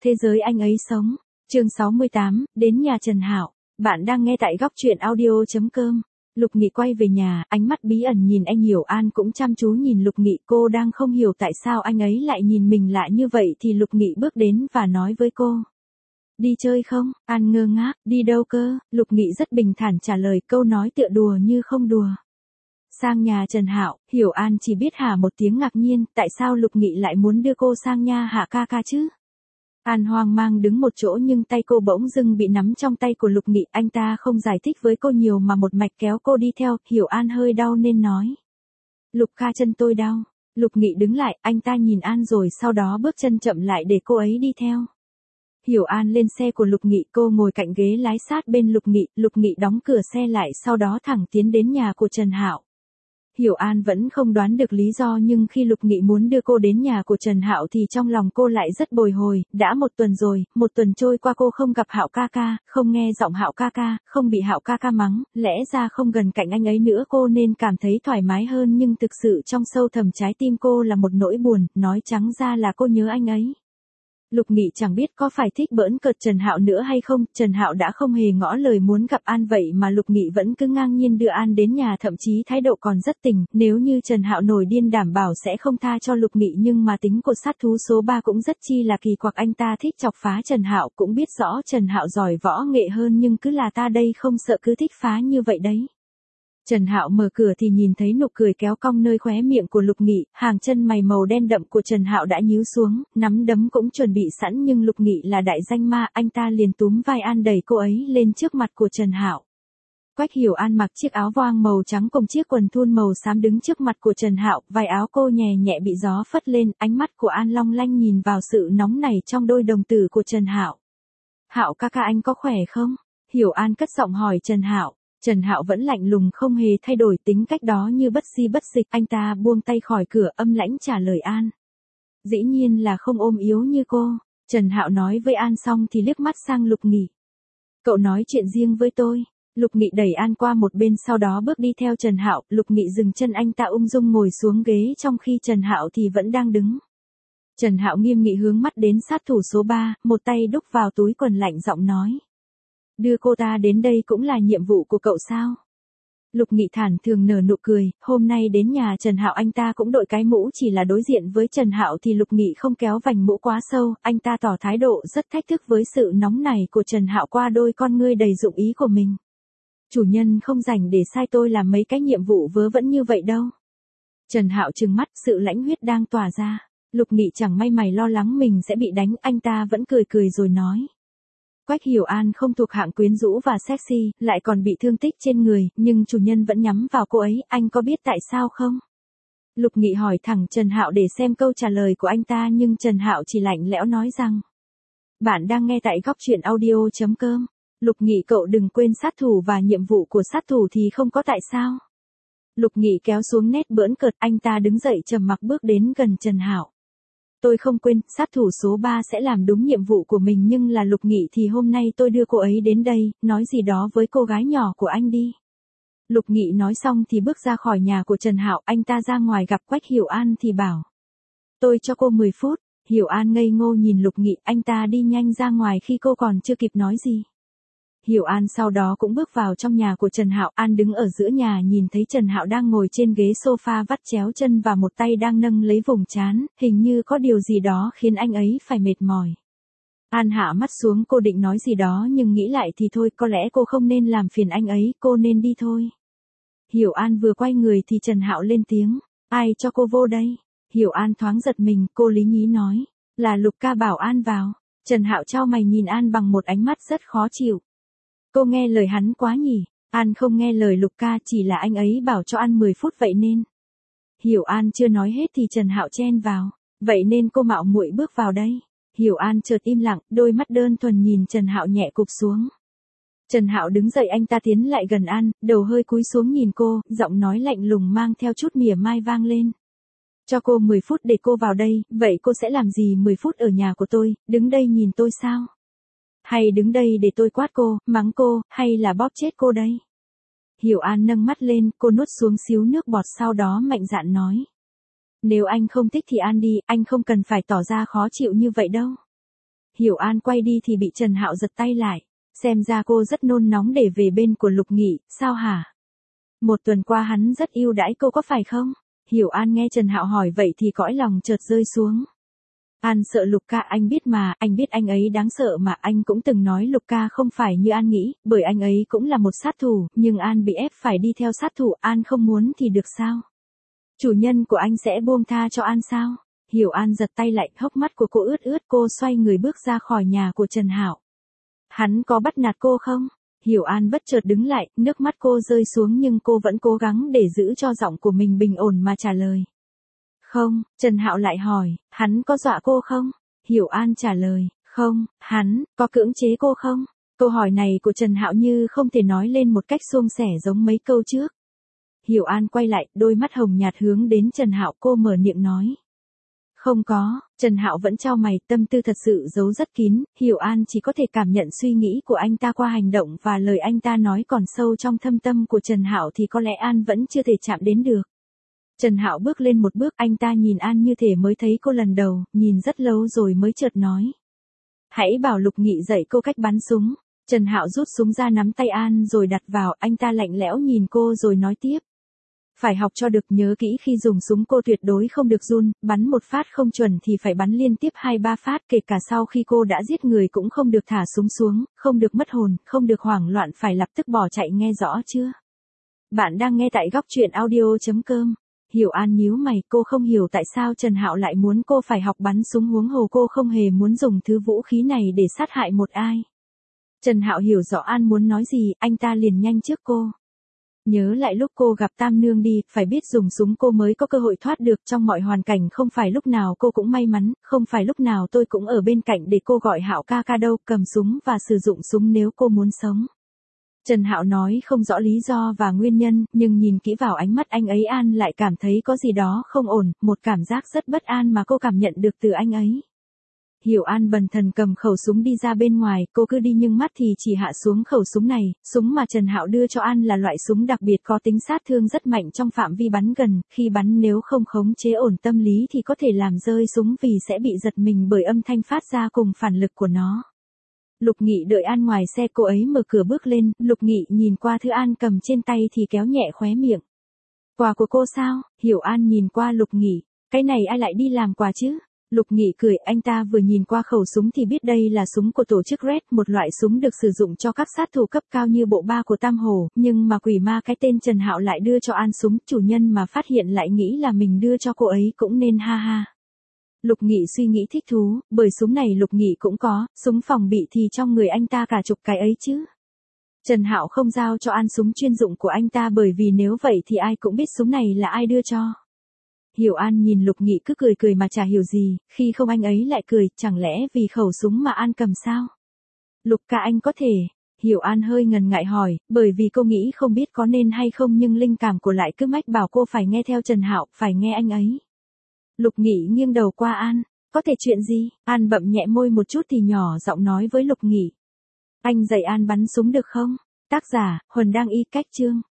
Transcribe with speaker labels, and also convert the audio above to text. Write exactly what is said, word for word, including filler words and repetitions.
Speaker 1: Thế giới anh ấy sống. Chương sáu mươi tám, đến nhà Trần Hạo. Bạn đang nghe tại góc truyện audio chấm com. Lục Nghị quay về nhà, ánh mắt bí ẩn nhìn anh Hiểu An cũng chăm chú nhìn Lục Nghị. Cô đang không hiểu tại sao anh ấy lại nhìn mình lạ như vậy thì Lục Nghị bước đến và nói với cô. Đi chơi không? An ngơ ngác, đi đâu cơ? Lục Nghị rất bình thản trả lời, câu nói tựa đùa như không đùa. Sang nhà Trần Hạo. Hiểu An chỉ biết hả một tiếng ngạc nhiên, tại sao Lục Nghị lại muốn đưa cô sang nhà Hạ ca ca chứ? An hoang mang đứng một chỗ nhưng tay cô bỗng dưng bị nắm trong tay của Lục Nghị, anh ta không giải thích với cô nhiều mà một mạch kéo cô đi theo. Hiểu An hơi đau nên nói. Lục ca, chân tôi đau. Lục Nghị đứng lại, anh ta nhìn An rồi sau đó bước chân chậm lại để cô ấy đi theo. Hiểu An lên xe của Lục Nghị, cô ngồi cạnh ghế lái sát bên Lục Nghị. Lục Nghị đóng cửa xe lại sau đó thẳng tiến đến nhà của Trần Hạo. Hiểu An vẫn không đoán được lý do nhưng khi Lục Nghị muốn đưa cô đến nhà của Trần Hạo thì trong lòng cô lại rất bồi hồi. Đã một tuần rồi, một tuần trôi qua cô không gặp Hạo ca ca, không nghe giọng Hạo ca ca, không bị Hạo ca ca mắng, lẽ ra không gần cạnh anh ấy nữa cô nên cảm thấy thoải mái hơn nhưng thực sự trong sâu thẳm trái tim cô là một nỗi buồn, nói trắng ra là cô nhớ anh ấy. Lục Nghị chẳng biết có phải thích bỡn cợt Trần Hạo nữa hay không, Trần Hạo đã không hề ngỏ lời muốn gặp An vậy mà Lục Nghị vẫn cứ ngang nhiên đưa An đến nhà, thậm chí thái độ còn rất tình, nếu như Trần Hạo nổi điên đảm bảo sẽ không tha cho Lục Nghị nhưng mà tính của sát thú số ba cũng rất chi là kỳ quặc, anh ta thích chọc phá Trần Hạo, cũng biết rõ Trần Hạo giỏi võ nghệ hơn nhưng cứ là ta đây không sợ cứ thích phá như vậy đấy. Trần Hạo mở cửa thì nhìn thấy nụ cười kéo cong nơi khóe miệng của Lục Nghị, hàng chân mày màu đen đậm của Trần Hạo đã nhíu xuống, nắm đấm cũng chuẩn bị sẵn nhưng Lục Nghị là đại danh ma, anh ta liền túm vai An đẩy cô ấy lên trước mặt của Trần Hạo. Quách Hiểu An mặc chiếc áo voang màu trắng cùng chiếc quần thun màu xám đứng trước mặt của Trần Hạo, vai áo cô nhẹ nhẹ bị gió phất lên, ánh mắt của An long lanh nhìn vào sự nóng nảy trong đôi đồng tử của Trần Hạo. Hạo ca ca, anh có khỏe không? Hiểu An cất giọng hỏi Trần Hạo. Trần Hạo vẫn lạnh lùng không hề thay đổi tính cách đó như bất di bất dịch, anh ta buông tay khỏi cửa âm lãnh trả lời An. Dĩ nhiên là không ôm yếu như cô. Trần Hạo nói với An xong thì liếc mắt sang Lục Nghị. Cậu nói chuyện riêng với tôi. Lục Nghị đẩy An qua một bên sau đó bước đi theo Trần Hạo, Lục Nghị dừng chân, anh ta ung dung ngồi xuống ghế trong khi Trần Hạo thì vẫn đang đứng. Trần Hạo nghiêm nghị hướng mắt đến sát thủ số ba, một tay đút vào túi quần lạnh giọng nói. Đưa cô ta đến đây cũng là nhiệm vụ của cậu sao? Lục Nghị thản thường nở nụ cười, hôm nay đến nhà Trần Hạo anh ta cũng đội cái mũ, chỉ là đối diện với Trần Hạo thì Lục Nghị không kéo vành mũ quá sâu, anh ta tỏ thái độ rất thách thức với sự nóng nảy của Trần Hạo qua đôi con ngươi đầy dụng ý của mình. Chủ nhân không rảnh để sai tôi làm mấy cái nhiệm vụ vớ vẩn như vậy đâu. Trần Hạo trừng mắt, sự lãnh huyết đang tỏa ra. Lục Nghị chẳng may mày lo lắng mình sẽ bị đánh, anh ta vẫn cười cười rồi nói. Quách Hiểu An không thuộc hạng quyến rũ và sexy, lại còn bị thương tích trên người, nhưng chủ nhân vẫn nhắm vào cô ấy, anh có biết tại sao không? Lục Nghị hỏi thẳng Trần Hạo để xem câu trả lời của anh ta nhưng Trần Hạo chỉ lạnh lẽo nói rằng. Bạn đang nghe tại góc truyện audio chấm com. Lục Nghị, cậu đừng quên sát thủ và nhiệm vụ của sát thủ thì không có tại sao. Lục Nghị kéo xuống nét bỡn cợt, anh ta đứng dậy trầm mặc bước đến gần Trần Hạo. Tôi không quên, sát thủ số ba sẽ làm đúng nhiệm vụ của mình nhưng là Lục Nghị thì hôm nay tôi đưa cô ấy đến đây, nói gì đó với cô gái nhỏ của anh đi. Lục Nghị nói xong thì bước ra khỏi nhà của Trần Hạo, anh ta ra ngoài gặp Quách Hiểu An thì bảo. Tôi cho cô mười phút, Hiểu An ngây ngô nhìn Lục Nghị, anh ta đi nhanh ra ngoài khi cô còn chưa kịp nói gì. Hiểu An sau đó cũng bước vào trong nhà của Trần Hạo, An đứng ở giữa nhà nhìn thấy Trần Hạo đang ngồi trên ghế sofa vắt chéo chân và một tay đang nâng lấy vùng trán, hình như có điều gì đó khiến anh ấy phải mệt mỏi. An hạ mắt xuống, cô định nói gì đó nhưng nghĩ lại thì thôi, có lẽ cô không nên làm phiền anh ấy, cô nên đi thôi. Hiểu An vừa quay người thì Trần Hạo lên tiếng, ai cho cô vô đây? Hiểu An thoáng giật mình, cô lý nhí nói, là Lục ca bảo An vào. Trần Hạo chau mày nhìn An bằng một ánh mắt rất khó chịu. Cô nghe lời hắn quá nhỉ? An không nghe lời Lục ca, chỉ là anh ấy bảo cho An mười phút vậy nên. Hiểu An chưa nói hết thì Trần Hạo chen vào, vậy nên cô mạo muội bước vào đây. Hiểu An chợt im lặng, đôi mắt đơn thuần nhìn Trần Hạo nhẹ cụp xuống. Trần Hạo đứng dậy, anh ta tiến lại gần An, đầu hơi cúi xuống nhìn cô, giọng nói lạnh lùng mang theo chút mỉa mai vang lên. Cho cô mười phút để cô vào đây, vậy cô sẽ làm gì mười phút ở nhà của tôi, đứng đây nhìn tôi sao? Hay đứng đây để tôi quát cô, mắng cô, hay là bóp chết cô đây? Hiểu An nâng mắt lên, cô nuốt xuống xíu nước bọt sau đó mạnh dạn nói. Nếu anh không thích thì An đi, anh không cần phải tỏ ra khó chịu như vậy đâu. Hiểu An quay đi thì bị Trần Hạo giật tay lại. Xem ra cô rất nôn nóng để về bên của Lục Nghị, sao hả? Một tuần qua hắn rất yêu đãi cô có phải không? Hiểu An nghe Trần Hạo hỏi vậy thì cõi lòng chợt rơi xuống. An sợ Lục ca, anh biết mà, anh biết anh ấy đáng sợ mà, anh cũng từng nói Lục ca không phải như An nghĩ, bởi anh ấy cũng là một sát thủ, nhưng An bị ép phải đi theo sát thủ, An không muốn thì được sao? Chủ nhân của anh sẽ buông tha cho An sao? Hiểu An giật tay lại, hốc mắt của cô ướt ướt, cô xoay người bước ra khỏi nhà của Trần Hạo. Hắn có bắt nạt cô không? Hiểu An bất chợt đứng lại, nước mắt cô rơi xuống nhưng cô vẫn cố gắng để giữ cho giọng của mình bình ổn mà trả lời. Không, Trần Hạo lại hỏi, hắn có dọa cô không? Hiểu An trả lời, không, hắn, có cưỡng chế cô không? Câu hỏi này của Trần Hạo như không thể nói lên một cách suôn sẻ giống mấy câu trước. Hiểu An quay lại, đôi mắt hồng nhạt hướng đến Trần Hạo, cô mở miệng nói. Không có, Trần Hạo vẫn chau mày, tâm tư thật sự giấu rất kín, Hiểu An chỉ có thể cảm nhận suy nghĩ của anh ta qua hành động và lời anh ta nói, còn sâu trong thâm tâm của Trần Hạo thì có lẽ An vẫn chưa thể chạm đến được. Trần Hạo bước lên một bước, anh ta nhìn An như thể mới thấy cô lần đầu, nhìn rất lâu rồi mới chợt nói. Hãy bảo Lục Nghị dạy cô cách bắn súng. Trần Hạo rút súng ra nắm tay An rồi đặt vào, anh ta lạnh lẽo nhìn cô rồi nói tiếp. Phải học cho được, nhớ kỹ khi dùng súng cô tuyệt đối không được run, bắn một phát không chuẩn thì phải bắn liên tiếp hai ba phát, kể cả sau khi cô đã giết người cũng không được thả súng xuống, không được mất hồn, không được hoảng loạn, phải lập tức bỏ chạy, nghe rõ chưa? Bạn đang nghe tại góc truyện audio chấm com. Hiểu An nhíu mày, cô không hiểu tại sao Trần Hạo lại muốn cô phải học bắn súng, huống hồ cô không hề muốn dùng thứ vũ khí này để sát hại một ai. Trần Hạo hiểu rõ An muốn nói gì, anh ta liền nhanh trước cô. Nhớ lại lúc cô gặp Tam Nương đi, phải biết dùng súng cô mới có cơ hội thoát được, trong mọi hoàn cảnh không phải lúc nào cô cũng may mắn, không phải lúc nào tôi cũng ở bên cạnh để cô gọi Hạo ca ca đâu, cầm súng và sử dụng súng nếu cô muốn sống. Trần Hạo nói không rõ lý do và nguyên nhân, nhưng nhìn kỹ vào ánh mắt anh ấy An lại cảm thấy có gì đó không ổn, một cảm giác rất bất an mà cô cảm nhận được từ anh ấy. Hiểu An bần thần cầm khẩu súng đi ra bên ngoài, cô cứ đi nhưng mắt thì chỉ hạ xuống khẩu súng này, súng mà Trần Hạo đưa cho An là loại súng đặc biệt có tính sát thương rất mạnh trong phạm vi bắn gần, khi bắn nếu không khống chế ổn tâm lý thì có thể làm rơi súng vì sẽ bị giật mình bởi âm thanh phát ra cùng phản lực của nó. Lục Nghị đợi An ngoài xe, cô ấy mở cửa bước lên, Lục Nghị nhìn qua thứ An cầm trên tay thì kéo nhẹ khóe miệng. Quà của cô sao? Hiểu An nhìn qua Lục Nghị, cái này ai lại đi làm quà chứ? Lục Nghị cười, anh ta vừa nhìn qua khẩu súng thì biết đây là súng của tổ chức Red, một loại súng được sử dụng cho các sát thủ cấp cao như bộ ba của Tam Hổ, nhưng mà quỷ ma cái tên Trần Hạo lại đưa cho An súng, chủ nhân mà phát hiện lại nghĩ là mình đưa cho cô ấy cũng nên ha ha. Lục Nghị suy nghĩ thích thú, bởi súng này Lục Nghị cũng có, súng phòng bị thì trong người anh ta cả chục cái ấy chứ. Trần Hạo không giao cho An súng chuyên dụng của anh ta bởi vì nếu vậy thì ai cũng biết súng này là ai đưa cho. Hiểu An nhìn Lục Nghị cứ cười cười mà chả hiểu gì, khi không anh ấy lại cười, chẳng lẽ vì khẩu súng mà An cầm sao? Lục ca anh có thể. Hiểu An hơi ngần ngại hỏi, bởi vì cô nghĩ không biết có nên hay không nhưng linh cảm của lại cứ mách bảo cô phải nghe theo Trần Hạo, phải nghe anh ấy. Lục Nghị nghiêng đầu qua An, có thể chuyện gì? An bậm nhẹ môi một chút thì nhỏ giọng nói với Lục Nghị. Anh dạy An bắn súng được không? Tác giả, Huần Đăng Y, cách chương.